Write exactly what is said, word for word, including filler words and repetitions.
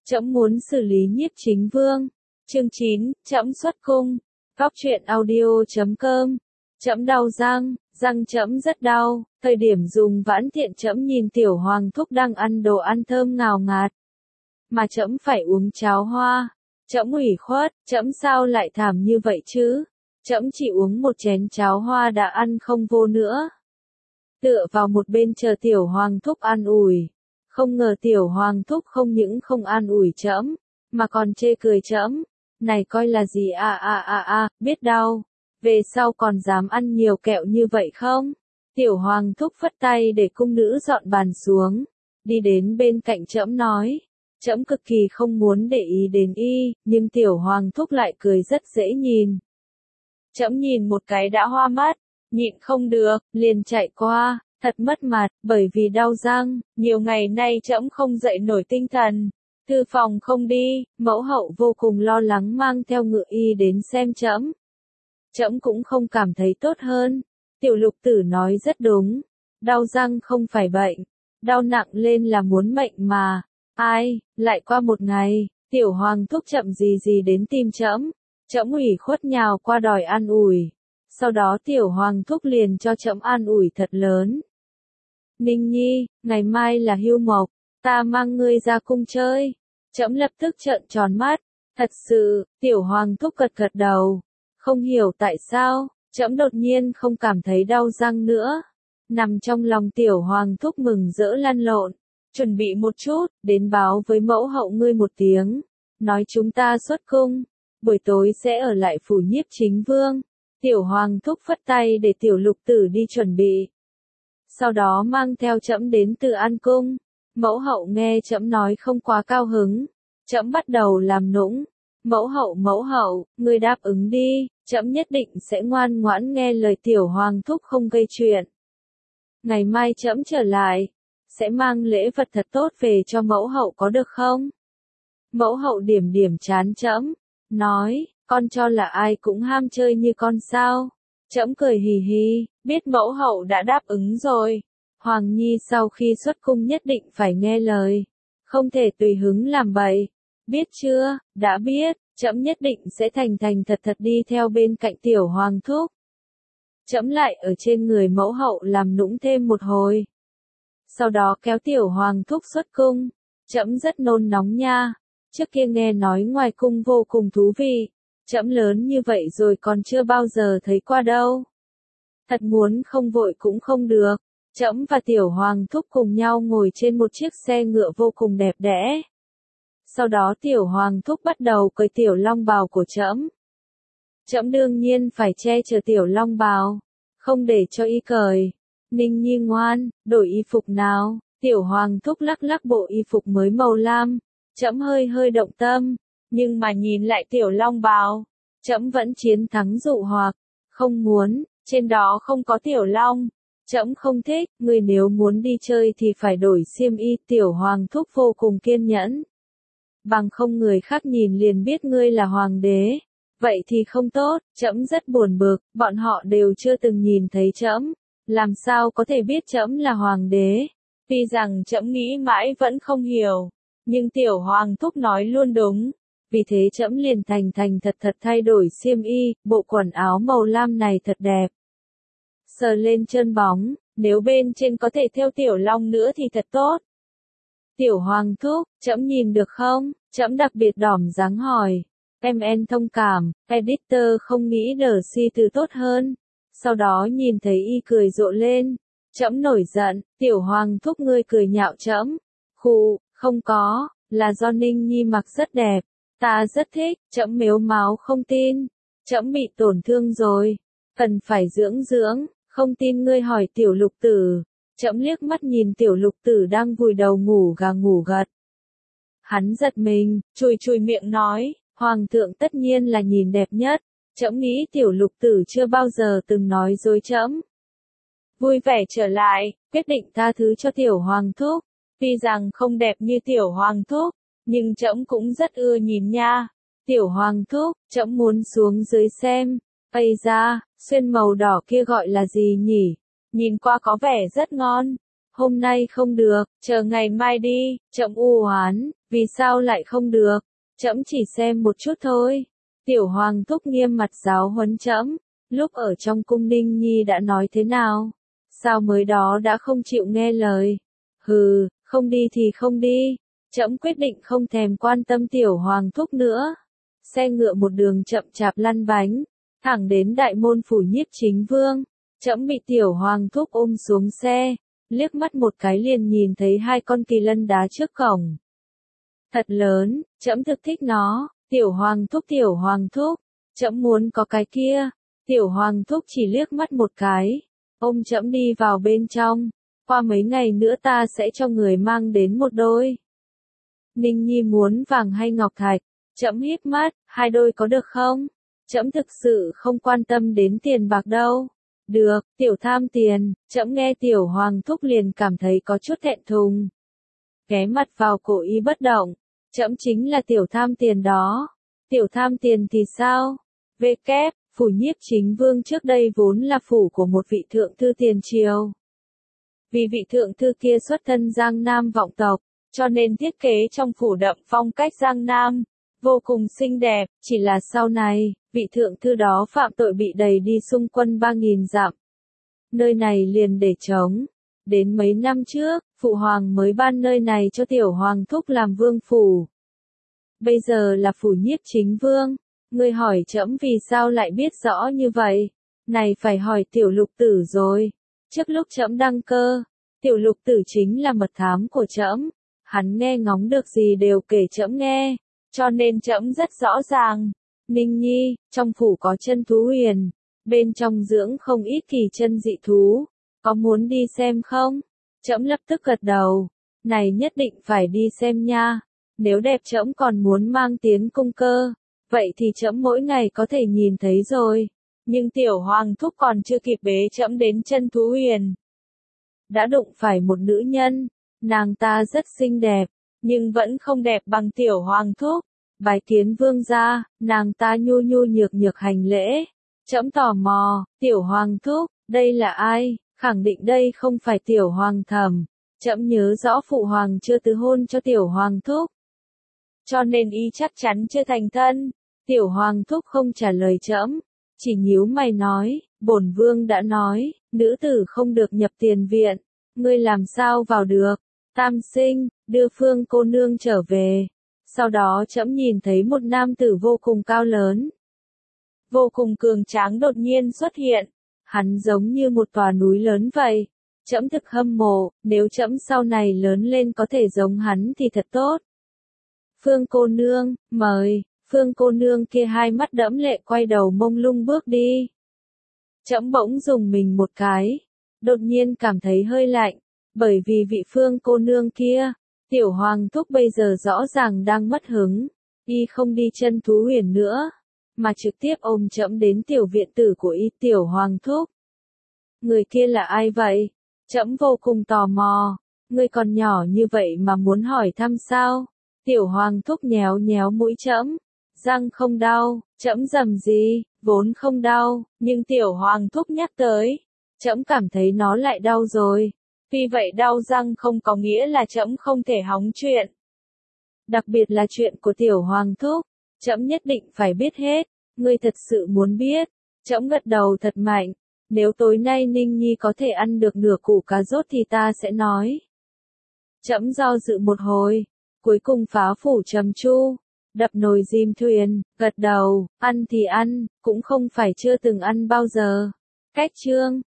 Trẫm muốn xử lý Nhiếp Chính Vương. Chương chín, trẫm xuất cung. Góc truyện audio chấm com. Trẫm đau răng, răng trẫm rất đau. Thời điểm dùng vãn tiện trẫm nhìn tiểu hoàng thúc đang ăn đồ ăn thơm ngào ngạt. Mà trẫm phải uống cháo hoa. Trẫm ủy khuất, trẫm sao lại thảm như vậy chứ? Trẫm chỉ uống một chén cháo hoa đã ăn không vô nữa. Tựa vào một bên chờ tiểu hoàng thúc an ủi. Không ngờ tiểu hoàng thúc không những không an ủi trẫm, mà còn chê cười trẫm. Này coi là gì à à à à, biết đau. Về sau còn dám ăn nhiều kẹo như vậy không? Tiểu hoàng thúc phất tay để cung nữ dọn bàn xuống. Đi đến bên cạnh trẫm nói. Trẫm cực kỳ không muốn để ý đến y, nhưng tiểu hoàng thúc lại cười rất dễ nhìn. Trẫm nhìn một cái đã hoa mắt, nhịn không được, liền chạy qua. Thật mất mặt, bởi vì đau răng, nhiều ngày nay trẫm không dậy nổi tinh thần. Thư phòng không đi, mẫu hậu vô cùng lo lắng mang theo ngựa y đến xem trẫm. Trẫm cũng không cảm thấy tốt hơn. Tiểu lục tử nói rất đúng. Đau răng không phải bệnh. Đau nặng lên là muốn mệnh mà. Ai, lại qua một ngày, tiểu hoàng thúc chậm gì gì đến tìm trẫm. Trẫm ủy khuất nhào qua đòi an ủi. Sau đó tiểu hoàng thúc liền cho trẫm an ủi thật lớn. Ninh Nhi, ngày mai là hưu mộc, ta mang ngươi ra cung chơi. Trẫm lập tức trợn tròn mắt. Thật sự, tiểu hoàng thúc gật gật đầu. Không hiểu tại sao, trẫm đột nhiên không cảm thấy đau răng nữa. Nằm trong lòng tiểu hoàng thúc mừng rỡ lăn lộn. Chuẩn bị một chút, đến báo với mẫu hậu ngươi một tiếng. Nói chúng ta xuất cung. Buổi tối sẽ ở lại phủ Nhiếp Chính Vương. Tiểu hoàng thúc phất tay để tiểu lục tử đi chuẩn bị. Sau đó mang theo trẫm đến Từ An cung. Mẫu hậu nghe trẫm nói không quá cao hứng. Trẫm bắt đầu làm nũng. Mẫu hậu mẫu hậu, ngươi đáp ứng đi, trẫm nhất định sẽ ngoan ngoãn nghe lời tiểu hoàng thúc không gây chuyện. Ngày mai trẫm trở lại, sẽ mang lễ vật thật tốt về cho mẫu hậu có được không? Mẫu hậu điểm điểm chán trẫm, nói, con cho là ai cũng ham chơi như con sao? Trẫm cười hì hì, biết mẫu hậu đã đáp ứng rồi. Hoàng nhi sau khi xuất cung nhất định phải nghe lời, không thể tùy hứng làm bậy. Biết chưa? Đã biết, trẫm nhất định sẽ thành thành thật thật đi theo bên cạnh tiểu hoàng thúc. Trẫm lại ở trên người mẫu hậu làm nũng thêm một hồi. Sau đó kéo tiểu hoàng thúc xuất cung. Trẫm rất nôn nóng nha. Trước kia nghe nói ngoài cung vô cùng thú vị. Trẫm lớn như vậy rồi còn chưa bao giờ thấy qua đâu. Thật muốn không vội cũng không được. Trẫm và tiểu hoàng thúc cùng nhau ngồi trên một chiếc xe ngựa vô cùng đẹp đẽ. Sau đó tiểu hoàng thúc bắt đầu cởi tiểu long bào của trẫm. Trẫm đương nhiên phải che chở tiểu long bào, không để cho y cởi. Ninh Nhi ngoan, đổi y phục nào. Tiểu hoàng thúc lắc lắc bộ y phục mới màu lam. Trẫm hơi hơi động tâm, nhưng mà nhìn lại tiểu long bào, trẫm vẫn chiến thắng dụ hoặc. Không muốn, trên đó không có tiểu long. Trẫm không thích, người nếu muốn đi chơi thì phải đổi xiêm y. Tiểu hoàng thúc vô cùng kiên nhẫn. Bằng không người khác nhìn liền biết ngươi là hoàng đế. Vậy thì không tốt, trẫm rất buồn bực, bọn họ đều chưa từng nhìn thấy trẫm, làm sao có thể biết trẫm là hoàng đế. Tuy rằng trẫm nghĩ mãi vẫn không hiểu, nhưng tiểu hoàng thúc nói luôn đúng. Vì thế trẫm liền thành thành thật thật thay đổi xiêm y, bộ quần áo màu lam này thật đẹp. Sờ lên chân bóng, nếu bên trên có thể thêu tiểu long nữa thì thật tốt. Tiểu hoàng thúc, trẫm nhìn được không? Trẫm đặc biệt đỏm dáng hỏi. Em en thông cảm, editor không nghĩ đờ si từ tốt hơn. Sau đó nhìn thấy y cười rộ lên. Trẫm nổi giận, tiểu hoàng thúc ngươi cười nhạo trẫm. Khụ, không có, là do Ninh Nhi mặc rất đẹp. Ta rất thích, trẫm mếu máo không tin. Trẫm bị tổn thương rồi, cần phải dưỡng dưỡng, không tin ngươi hỏi tiểu lục tử. Trẫm liếc mắt nhìn tiểu lục tử đang vùi đầu ngủ gà ngủ gật. Hắn giật mình, chùi chùi miệng nói, hoàng thượng tất nhiên là nhìn đẹp nhất. Trẫm nghĩ tiểu lục tử chưa bao giờ từng nói dối trẫm. Vui vẻ trở lại, quyết định tha thứ cho tiểu hoàng thúc. Tuy rằng không đẹp như tiểu hoàng thúc, nhưng trẫm cũng rất ưa nhìn nha. Tiểu hoàng thúc, trẫm muốn xuống dưới xem. Ây da, xuyên màu đỏ kia gọi là gì nhỉ? Nhìn qua có vẻ rất ngon. Hôm nay không được, chờ ngày mai đi, trẫm u oán, vì sao lại không được, trẫm chỉ xem một chút thôi. Tiểu Hoàng thúc nghiêm mặt giáo huấn trẫm, lúc ở trong cung Ninh Nhi đã nói thế nào? Sao mới đó đã không chịu nghe lời? Hừ, không đi thì không đi, trẫm quyết định không thèm quan tâm Tiểu Hoàng thúc nữa. Xe ngựa một đường chậm chạp lăn bánh, thẳng đến đại môn phủ Nhiếp Chính Vương. Trẫm bị Tiểu Hoàng thúc ôm xuống xe, liếc mắt một cái liền nhìn thấy hai con kỳ lân đá trước cổng. Thật lớn, trẫm thực thích nó. Tiểu Hoàng thúc Tiểu Hoàng thúc, trẫm muốn có cái kia. Tiểu Hoàng thúc chỉ liếc mắt một cái, ôm trẫm đi vào bên trong. Qua mấy ngày nữa ta sẽ cho người mang đến một đôi. Ninh Nhi muốn vàng hay ngọc thạch? Trẫm híp mắt, hai đôi có được không? Trẫm thực sự không quan tâm đến tiền bạc đâu. Được, tiểu tham tiền. Trẫm nghe Tiểu Hoàng thúc liền cảm thấy có chút thẹn thùng. Ghé mặt vào cổ y bất động. Trẫm chính là tiểu tham tiền đó. Tiểu tham tiền thì sao? Về kép, phủ Nhiếp Chính Vương trước đây vốn là phủ của một vị thượng thư tiền triều. Vì vị thượng thư kia xuất thân Giang Nam vọng tộc, cho nên thiết kế trong phủ đậm phong cách Giang Nam, vô cùng xinh đẹp, chỉ là sau này, vị thượng thư đó phạm tội bị đày đi xung quân ba nghìn dặm. Nơi này liền để trống. Đến mấy năm trước, phụ hoàng mới ban nơi này cho Tiểu Hoàng thúc làm vương phủ. Bây giờ là phủ Nhiếp Chính Vương. Ngươi hỏi trẫm vì sao lại biết rõ như vậy? Này phải hỏi Tiểu Lục Tử rồi. Trước lúc trẫm đăng cơ, Tiểu Lục Tử chính là mật thám của trẫm. Hắn nghe ngóng được gì đều kể trẫm nghe, cho nên trẫm rất rõ ràng. Ninh Nhi, trong phủ có chân thú huyền, bên trong dưỡng không ít kỳ chân dị thú, có muốn đi xem không? Trẫm lập tức gật đầu, này nhất định phải đi xem nha. Nếu đẹp trẫm còn muốn mang tiến cung cơ, vậy thì trẫm mỗi ngày có thể nhìn thấy rồi. Nhưng Tiểu Hoàng thúc còn chưa kịp bế trẫm đến chân thú huyền, đã đụng phải một nữ nhân, nàng ta rất xinh đẹp, nhưng vẫn không đẹp bằng Tiểu Hoàng thúc. Bái kiến vương gia, nàng ta nhu nhu nhược nhược hành lễ. Trẫm tò mò, Tiểu Hoàng thúc, đây là ai? Khẳng định đây không phải Tiểu Hoàng thẩm. Trẫm nhớ rõ phụ hoàng chưa từ hôn cho Tiểu Hoàng thúc, cho nên y chắc chắn chưa thành thân. Tiểu Hoàng thúc không trả lời trẫm, chỉ nhíu mày nói, bổn vương đã nói, nữ tử không được nhập tiền viện, ngươi làm sao vào được? Tam sinh, đưa Phương cô nương trở về. Sau đó trẫm nhìn thấy một nam tử vô cùng cao lớn, vô cùng cường tráng đột nhiên xuất hiện. Hắn giống như một tòa núi lớn vậy. Trẫm thực hâm mộ, nếu trẫm sau này lớn lên có thể giống hắn thì thật tốt. Phương cô nương, mời. Phương cô nương kia hai mắt đẫm lệ quay đầu mông lung bước đi. Trẫm bỗng dùng mình một cái, đột nhiên cảm thấy hơi lạnh, bởi vì vị Phương cô nương kia, Tiểu Hoàng thúc bây giờ rõ ràng đang mất hứng, y không đi chân thú huyền nữa, mà trực tiếp ôm trẫm đến tiểu viện tử của y. Tiểu Hoàng thúc, người kia là ai vậy? Trẫm vô cùng tò mò. Ngươi còn nhỏ như vậy mà muốn hỏi thăm sao? Tiểu Hoàng thúc nhéo nhéo mũi trẫm, răng không đau. Trẫm rầm gì, vốn không đau, nhưng Tiểu Hoàng thúc nhắc tới, trẫm cảm thấy nó lại đau rồi. Vì vậy đau răng không có nghĩa là trẫm không thể hóng chuyện. Đặc biệt là chuyện của Tiểu Hoàng thúc, trẫm nhất định phải biết hết. Ngươi thật sự muốn biết? Trẫm gật đầu thật mạnh. Nếu tối nay Ninh Nhi có thể ăn được nửa củ cà rốt thì ta sẽ nói. Trẫm do dự một hồi, cuối cùng phá phủ trầm chu, đập nồi dìm thuyền, gật đầu, ăn thì ăn, cũng không phải chưa từng ăn bao giờ. Cách chương